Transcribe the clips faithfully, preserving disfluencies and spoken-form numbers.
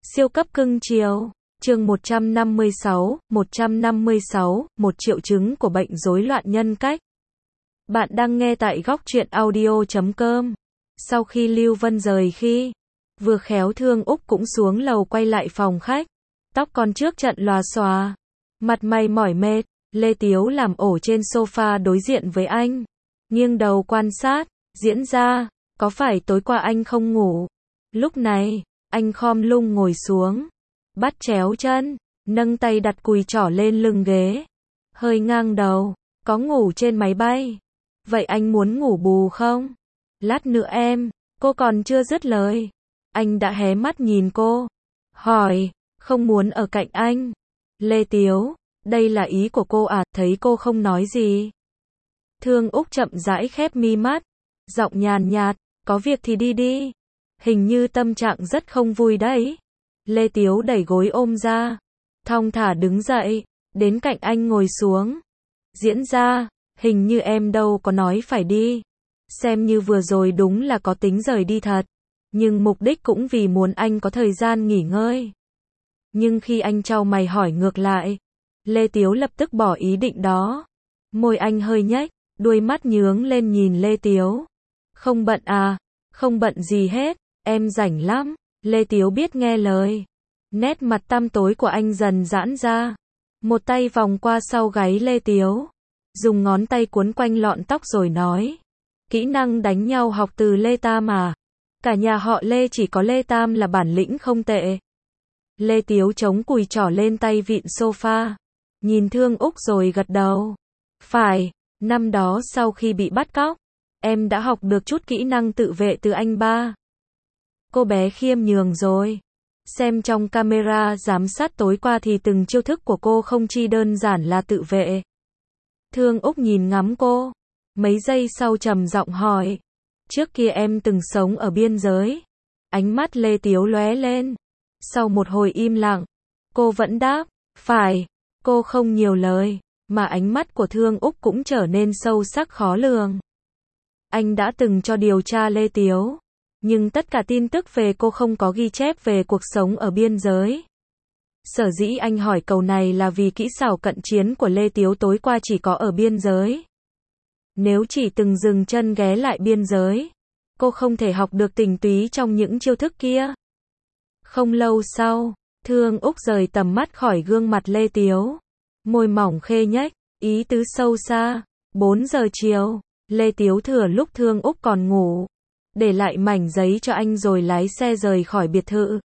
Siêu cấp cưng chiều. Chương một trăm năm mươi sáu, một trăm năm mươi sáu, một triệu chứng của bệnh rối loạn nhân cách. Bạn đang nghe tại góc truyện audio chấm com. Sau khi Lưu Vân rời khi, vừa khéo Thương Úc cũng xuống lầu quay lại phòng khách. Tóc còn trước trận lòa xòa. Mặt mày mỏi mệt, Lê Tiếu làm ổ trên sofa đối diện với anh. Nghiêng đầu quan sát, diễn ra, có phải tối qua anh không ngủ? Lúc này, anh khom lưng ngồi xuống, bắt chéo chân, nâng tay đặt cùi trỏ lên lưng ghế, hơi ngang đầu, có ngủ trên máy bay. Vậy anh muốn ngủ bù không? Lát nữa em, cô còn chưa dứt lời. Anh đã hé mắt nhìn cô, hỏi, không muốn ở cạnh anh. Lê Tiếu, đây là ý của cô à? Thấy cô không nói gì. Thương Úc chậm rãi khép mi mắt, giọng nhàn nhạt, có việc thì đi đi. Hình như tâm trạng rất không vui đấy. Lê Tiếu đẩy gối ôm ra, thong thả đứng dậy, đến cạnh anh ngồi xuống. Diễn ra, hình như em đâu có nói phải đi. Xem như vừa rồi đúng là có tính rời đi thật. Nhưng mục đích cũng vì muốn anh có thời gian nghỉ ngơi. Nhưng khi anh chau mày hỏi ngược lại, Lê Tiếu lập tức bỏ ý định đó. Môi anh hơi nhếch, đuôi mắt nhướng lên nhìn Lê Tiếu. Không bận à? Không bận gì hết, em rảnh lắm. Lê Tiếu biết nghe lời. Nét mặt tăm tối của anh dần giãn ra. Một tay vòng qua sau gáy Lê Tiếu, dùng ngón tay cuốn quanh lọn tóc rồi nói. Kỹ năng đánh nhau học từ Lê Tam à? Cả nhà họ Lê chỉ có Lê Tam là bản lĩnh không tệ. Lê Tiếu chống cùi trỏ lên tay vịn sofa, nhìn Thương Úc rồi gật đầu. Phải, năm đó sau khi bị bắt cóc, em đã học được chút kỹ năng tự vệ từ anh ba. Cô bé khiêm nhường rồi. Xem trong camera giám sát tối qua thì từng chiêu thức của cô không chi đơn giản là tự vệ. Thương Úc nhìn ngắm cô, mấy giây sau trầm giọng hỏi. Trước kia em từng sống ở biên giới. Ánh mắt Lê Tiếu lóe lên. Sau một hồi im lặng, cô vẫn đáp, phải. Cô không nhiều lời, mà ánh mắt của Thương Úc cũng trở nên sâu sắc khó lường. Anh đã từng cho điều tra Lê Tiếu, nhưng tất cả tin tức về cô không có ghi chép về cuộc sống ở biên giới. Sở dĩ anh hỏi câu này là vì kỹ xảo cận chiến của Lê Tiếu tối qua chỉ có ở biên giới. Nếu chỉ từng dừng chân ghé lại biên giới, cô không thể học được tinh túy trong những chiêu thức kia. Không lâu sau, Thương Úc rời tầm mắt khỏi gương mặt Lê Tiếu. Môi mỏng khê nhếch, ý tứ sâu xa. bốn giờ chiều, Lê Tiếu thừa lúc Thương Úc còn ngủ, để lại mảnh giấy cho anh rồi lái xe rời khỏi biệt thự.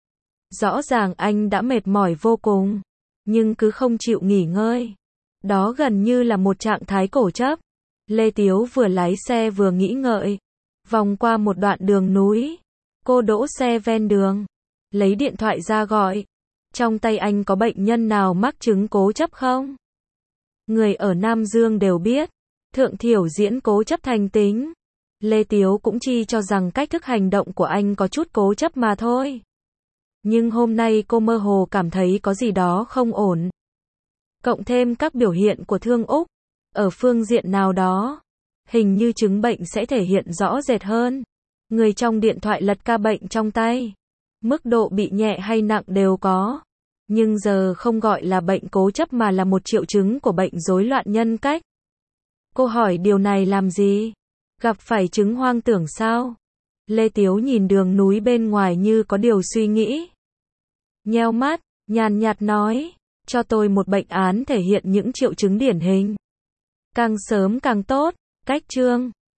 Rõ ràng anh đã mệt mỏi vô cùng, nhưng cứ không chịu nghỉ ngơi. Đó gần như là một trạng thái cổ chấp. Lê Tiếu vừa lái xe vừa nghĩ ngợi. Vòng qua một đoạn đường núi, cô đỗ xe ven đường, lấy điện thoại ra gọi. Trong tay anh có bệnh nhân nào mắc chứng cố chấp không? Người ở Nam Dương đều biết, Thượng Thiểu diễn cố chấp thành tính. Lê Tiếu cũng chi cho rằng cách thức hành động của anh có chút cố chấp mà thôi. Nhưng hôm nay cô mơ hồ cảm thấy có gì đó không ổn. Cộng thêm các biểu hiện của Thương Úc, ở phương diện nào đó, hình như chứng bệnh sẽ thể hiện rõ rệt hơn. Người trong điện thoại lật ca bệnh trong tay. Mức độ bị nhẹ hay nặng đều có. Nhưng giờ không gọi là bệnh cố chấp mà là một triệu chứng của bệnh rối loạn nhân cách. Cô hỏi điều này làm gì? Gặp phải chứng hoang tưởng sao? Lê Tiếu nhìn đường núi bên ngoài như có điều suy nghĩ. Nheo mắt, nhàn nhạt nói, cho tôi một bệnh án thể hiện những triệu chứng điển hình. Càng sớm càng tốt. Cách chương